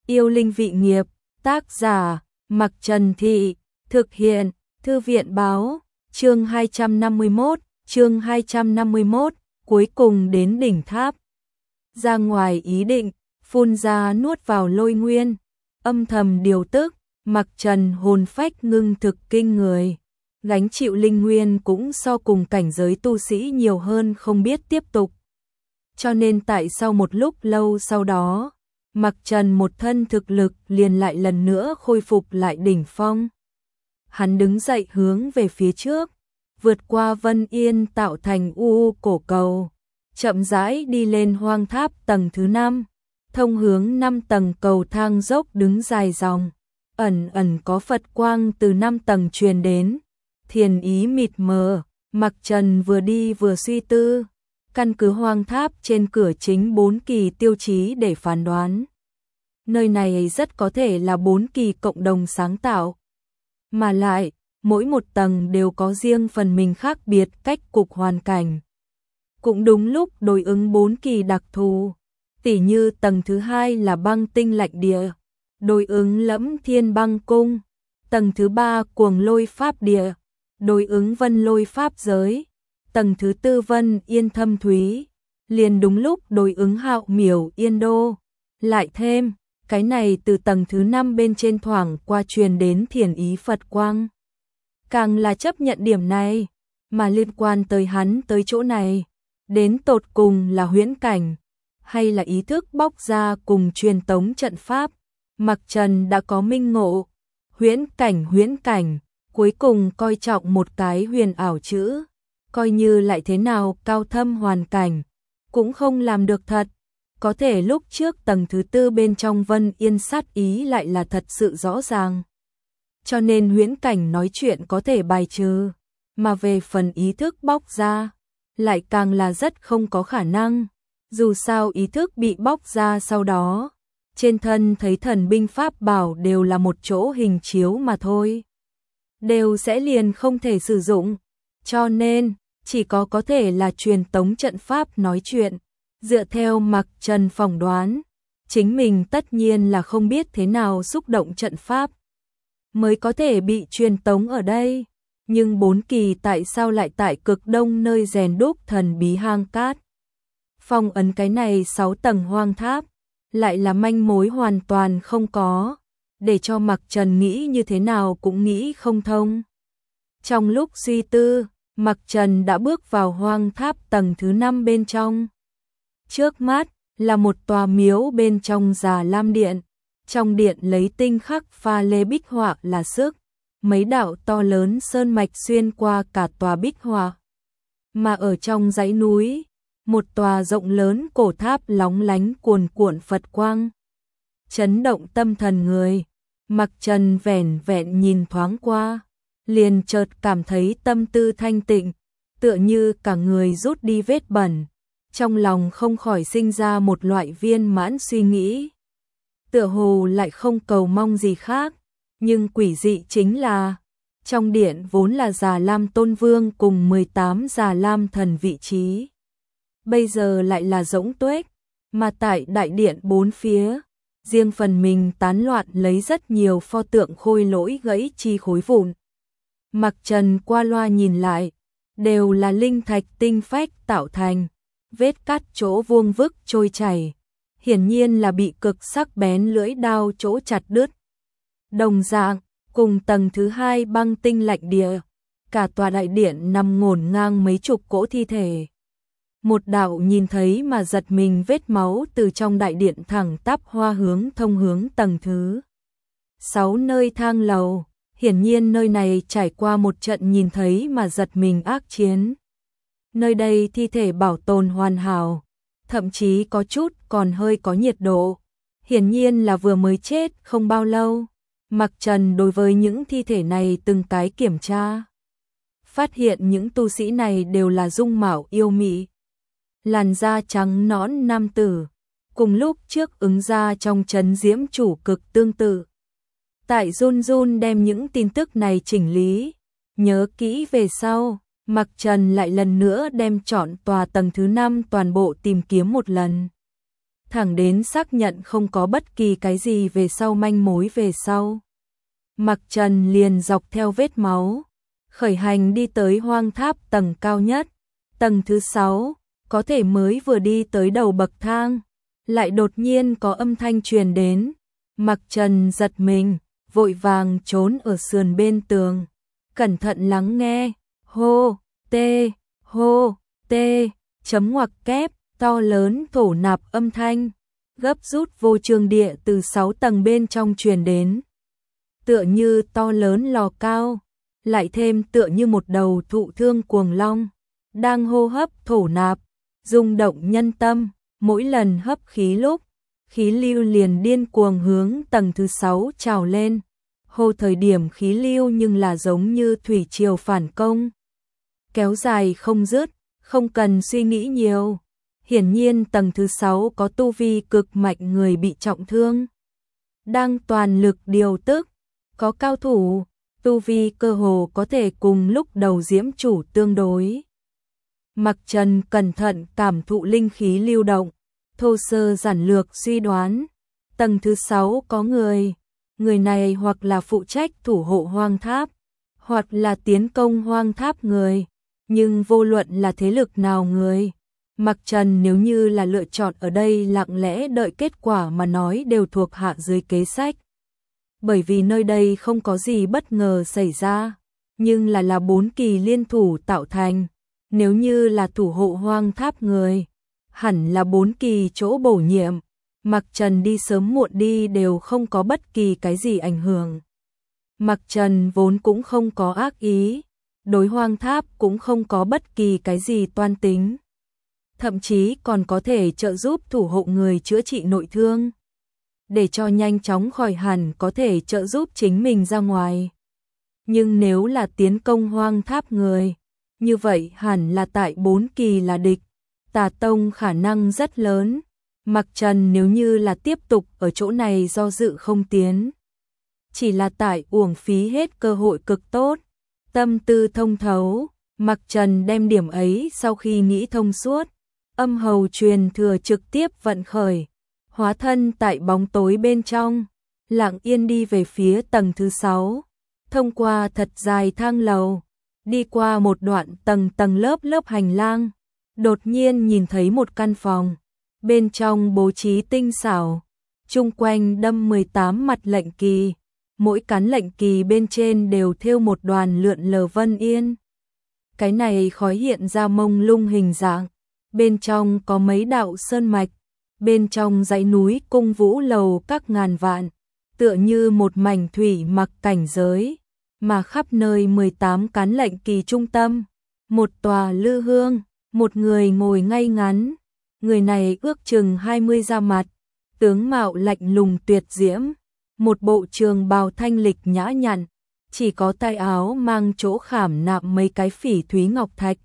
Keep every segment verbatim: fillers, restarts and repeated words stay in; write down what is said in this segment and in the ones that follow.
Yêu linh vị nghiệp, tác giả, Mặc Trần Thị, thực hiện, Thư viện báo, chương hai trăm năm mươi mốt, chương hai trăm năm mươi mốt, cuối cùng đến đỉnh tháp. Ra ngoài ý định, phun ra nuốt vào lôi nguyên, âm thầm điều tức, Mặc Trần hồn phách ngưng thực kinh người. Gánh chịu linh nguyên cũng so cùng cảnh giới tu sĩ nhiều hơn không biết tiếp tục. Cho nên tại sau một lúc lâu sau đó, Mặc Trần một thân thực lực liền lại lần nữa khôi phục lại đỉnh phong. Hắn đứng dậy hướng về phía trước, vượt qua Vân Yên tạo thành u cổ cầu, chậm rãi đi lên hoang tháp tầng thứ năm, thông hướng năm tầng cầu thang dốc đứng dài dòng, ẩn ẩn có Phật quang từ năm tầng truyền đến, thiền ý mịt mờ. Mặc Trần vừa đi vừa suy tư, căn cứ hoang tháp trên cửa chính bốn kỳ tiêu chí để phán đoán. Nơi này rất có thể là bốn kỳ cộng đồng sáng tạo. Mà lại, mỗi một tầng đều có riêng phần mình khác biệt cách cục hoàn cảnh. Cũng đúng lúc đối ứng bốn kỳ đặc thù. Tỉ như tầng thứ hai là băng tinh lạnh địa, đối ứng Lẫm Thiên băng cung. Tầng thứ ba cuồng lôi pháp địa, đối ứng vân lôi pháp giới. Tầng thứ tư Vân Yên thâm thúy, liền đúng lúc đối ứng Hạo miểu yên đô. Lại thêm, cái này từ tầng thứ năm bên trên thoảng qua truyền đến thiền ý Phật quang. Càng là chấp nhận điểm này, mà liên quan tới hắn tới chỗ này, đến tột cùng là huyễn cảnh, hay là ý thức bóc ra cùng truyền tống trận pháp. Mặc Trần đã có minh ngộ, huyễn cảnh huyễn cảnh, cuối cùng coi trọng một cái huyền ảo chữ. Coi như lại thế nào cao thâm hoàn cảnh, cũng không làm được thật. Có thể lúc trước tầng thứ tư bên trong Vân Yên sát ý lại là thật sự rõ ràng. Cho nên huyễn cảnh nói chuyện có thể bài trừ, mà về phần ý thức bóc ra, lại càng là rất không có khả năng. Dù sao ý thức bị bóc ra sau đó, trên thân thấy thần binh pháp bảo đều là một chỗ hình chiếu mà thôi. Đều sẽ liền không thể sử dụng, cho nên chỉ có có thể là truyền tống trận pháp nói chuyện. Dựa theo Mặc Trần phỏng đoán, chính mình tất nhiên là không biết thế nào xúc động trận pháp mới có thể bị truyền tống ở đây. Nhưng bốn kỳ tại sao lại tại cực đông nơi rèn đúc thần bí hang cát? Phong ấn cái này sáu tầng hoang tháp, lại là manh mối hoàn toàn không có, để cho Mặc Trần nghĩ như thế nào cũng nghĩ không thông. Trong lúc suy tư, Mặc Trần đã bước vào hoang tháp tầng thứ năm bên trong. Trước mắt là một tòa miếu bên trong Già Lam Điện. Trong điện lấy tinh khắc pha lê bích họa là sức, mấy đạo to lớn sơn mạch xuyên qua cả tòa bích họa. Mà ở trong dãy núi, một tòa rộng lớn cổ tháp lóng lánh cuồn cuộn Phật quang, chấn động tâm thần người. Mặc Trần vẻn vẹn nhìn thoáng qua, liền chợt cảm thấy tâm tư thanh tịnh, tựa như cả người rút đi vết bẩn. Trong lòng không khỏi sinh ra một loại viên mãn suy nghĩ. Tựa hồ lại không cầu mong gì khác, nhưng quỷ dị chính là, trong điện vốn là Già Lam Tôn Vương cùng mười tám Già Lam thần vị trí. Bây giờ lại là rỗng tuếch, mà tại đại điện bốn phía, riêng phần mình tán loạn lấy rất nhiều pho tượng khôi lỗi gãy chi khối vụn. Mặc Trần qua loa nhìn lại, đều là linh thạch tinh phách tạo thành, vết cắt chỗ vuông vức trôi chảy, hiển nhiên là bị cực sắc bén lưỡi đao chỗ chặt đứt. Đồng dạng, cùng tầng thứ hai băng tinh lạnh địa, cả tòa đại điện nằm ngổn ngang mấy chục cỗ thi thể. Một đạo nhìn thấy mà giật mình vết máu từ trong đại điện thẳng tắp hoa hướng thông hướng tầng thứ sáu nơi thang lầu. Hiển nhiên nơi này trải qua một trận nhìn thấy mà giật mình ác chiến. Nơi đây thi thể bảo tồn hoàn hảo, thậm chí có chút còn hơi có nhiệt độ. Hiển nhiên là vừa mới chết không bao lâu. Mặc Trần đối với những thi thể này từng cái kiểm tra, phát hiện những tu sĩ này đều là dung mạo yêu mị, làn da trắng nõn nam tử, cùng lúc trước ứng ra trong trấn diễm chủ cực tương tự. Tại run run đem những tin tức này chỉnh lý, nhớ kỹ về sau, Mặc Trần lại lần nữa đem chọn tòa tầng thứ năm toàn bộ tìm kiếm một lần. thẳng đến xác nhận không có bất kỳ cái gì về sau manh mối về sau. Mặc Trần liền dọc theo vết máu, khởi hành đi tới hoang tháp tầng cao nhất, tầng thứ sáu, có thể mới vừa đi tới đầu bậc thang, lại đột nhiên có âm thanh truyền đến. Mặc Trần giật mình, vội vàng trốn ở sườn bên tường, cẩn thận lắng nghe, hô, tê, hô, tê, chấm ngoặc kép, to lớn thổ nạp âm thanh, gấp rút vô trường địa từ sáu tầng bên trong truyền đến. Tựa như to lớn lò cao, lại thêm tựa như một đầu thụ thương cuồng long, đang hô hấp thổ nạp, rung động nhân tâm, mỗi lần hấp khí lúc, khí lưu liền điên cuồng hướng tầng thứ sáu trào lên. Hô thời điểm khí lưu nhưng là giống như thủy triều phản công, kéo dài không dứt, không cần suy nghĩ nhiều. Hiển nhiên tầng thứ sáu có tu vi cực mạnh người bị trọng thương, đang toàn lực điều tức, có cao thủ, tu vi cơ hồ có thể cùng lúc đầu diễm chủ tương đối. Mặc Trần cẩn thận cảm thụ linh khí lưu động, thô sơ giản lược suy đoán, tầng thứ sáu có người, người này hoặc là phụ trách thủ hộ hoang tháp, hoặc là tiến công hoang tháp người, nhưng vô luận là thế lực nào người, Mặc Trần nếu như là lựa chọn ở đây lặng lẽ đợi kết quả mà nói đều thuộc hạ dưới kế sách. Bởi vì nơi đây không có gì bất ngờ xảy ra, nhưng là là bốn kỳ liên thủ tạo thành, nếu như là thủ hộ hoang tháp người, hẳn là bốn kỳ chỗ bổ nhiệm, Mặc Trần đi sớm muộn đi đều không có bất kỳ cái gì ảnh hưởng. Mặc Trần vốn cũng không có ác ý, đối hoang tháp cũng không có bất kỳ cái gì toan tính, thậm chí còn có thể trợ giúp thủ hộ người chữa trị nội thương, để cho nhanh chóng khỏi hẳn có thể trợ giúp chính mình ra ngoài. Nhưng nếu là tiến công hoang tháp người, như vậy hẳn là tại bốn kỳ là địch, Tà Tông khả năng rất lớn. Mặc Trần nếu như là tiếp tục ở chỗ này do dự không tiến, chỉ là tại uổng phí hết cơ hội cực tốt. Tâm tư thông thấu, Mặc Trần đem điểm ấy sau khi nghĩ thông suốt, âm hầu truyền thừa trực tiếp vận khởi, hóa thân tại bóng tối bên trong, lặng yên đi về phía tầng thứ sáu, thông qua thật dài thang lầu, đi qua một đoạn tầng tầng lớp lớp hành lang, đột nhiên nhìn thấy một căn phòng, bên trong bố trí tinh xảo, chung quanh đâm mười tám mặt lệnh kỳ, mỗi cán lệnh kỳ bên trên đều thêu một đoàn lượn lờ vân yên. Cái này khói hiện ra mông lung hình dạng, bên trong có mấy đạo sơn mạch, bên trong dãy núi cung vũ lầu các ngàn vạn, tựa như một mảnh thủy mặc cảnh giới, mà khắp nơi mười tám cán lệnh kỳ trung tâm, một tòa lư hương, một người ngồi ngay ngắn, người này ước chừng hai mươi ra mặt, tướng mạo lạnh lùng tuyệt diễm, một bộ trường bào thanh lịch nhã nhặn, chỉ có tay áo mang chỗ khảm nạm mấy cái phỉ thúy ngọc thạch,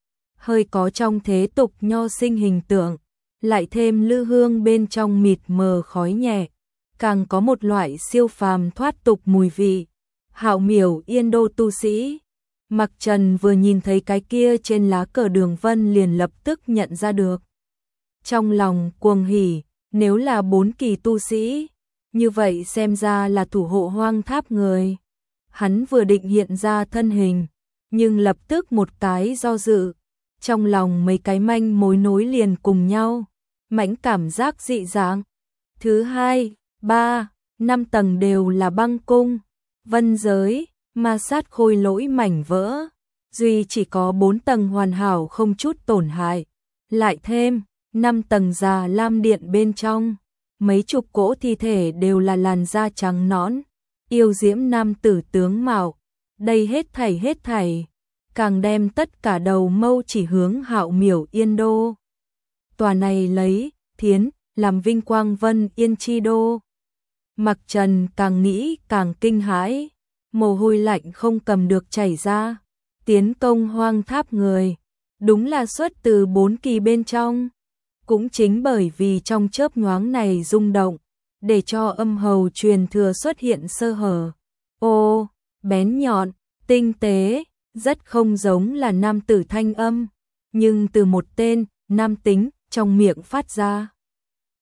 hơi có trong thế tục nho sinh hình tượng, lại thêm lư hương bên trong mịt mờ khói nhẹ, càng có một loại siêu phàm thoát tục mùi vị. Hạo Miểu Yên Đô tu sĩ. Mặc Trần vừa nhìn thấy cái kia trên lá cờ đường vân liền lập tức nhận ra được. Trong lòng cuồng hỉ, nếu là bốn kỳ tu sĩ, như vậy xem ra là thủ hộ hoang tháp người. Hắn vừa định hiện ra thân hình, nhưng lập tức một cái do dự, trong lòng mấy cái manh mối nối liền cùng nhau, mãnh cảm giác dị dạng. Thứ hai, ba, năm tầng đều là băng cung, vân giới, ma sát khôi lỗi mảnh vỡ, duy chỉ có bốn tầng hoàn hảo không chút tổn hại. Lại thêm, năm tầng già lam điện bên trong, mấy chục cỗ thi thể đều là làn da trắng nõn, yêu diễm nam tử tướng mạo, đây hết thảy hết thảy, càng đem tất cả đầu mâu chỉ hướng Hạo Miểu Yên Đô. Tòa này lấy thiến làm vinh quang vân yên chi đô. Mặc Trần càng nghĩ càng kinh hãi, mồ hôi lạnh không cầm được chảy ra. Tiến công hoang tháp người, đúng là xuất từ bốn kỳ bên trong. Cũng chính bởi vì trong chớp nhoáng này rung động, để cho âm hầu truyền thừa xuất hiện sơ hở. Ô, bén nhọn, tinh tế, rất không giống là nam tử thanh âm, nhưng từ một tên nam tính trong miệng phát ra.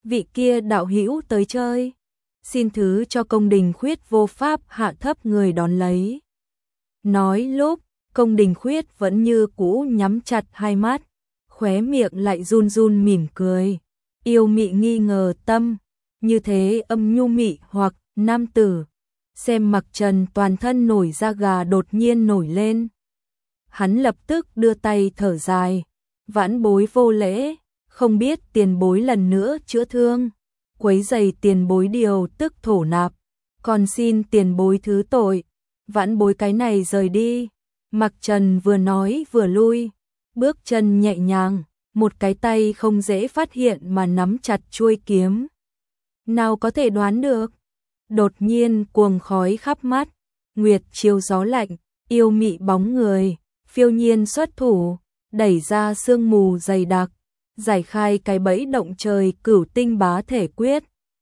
vị kia đạo hữu tới chơi. Xin thứ cho Công Đình Khuyết vô pháp hạ thấp người đón lấy. Nói lúc, Công Đình Khuyết vẫn như cũ nhắm chặt hai mắt, khóe miệng lại run run mỉm cười. Yêu mị nghi ngờ tâm, như thế âm nhu mị hoặc nam tử. Xem Mặc Trần toàn thân nổi da gà đột nhiên nổi lên. Hắn lập tức đưa tay thở dài. Vãn bối vô lễ, không biết tiền bối lần nữa chữa thương, quấy rầy tiền bối điều tức thổ nạp, còn xin tiền bối thứ tội. Vãn bối cái này rời đi. Mặc Trần vừa nói vừa lui, bước chân nhẹ nhàng, một cái tay không dễ phát hiện mà nắm chặt chuôi kiếm. Nào có thể đoán được, đột nhiên cuồng khói khắp mắt, nguyệt chiếu gió lạnh, yêu mị bóng người, phiêu nhiên xuất thủ, đẩy ra sương mù dày đặc, giải khai cái bẫy động trời cửu tinh bá thể quyết.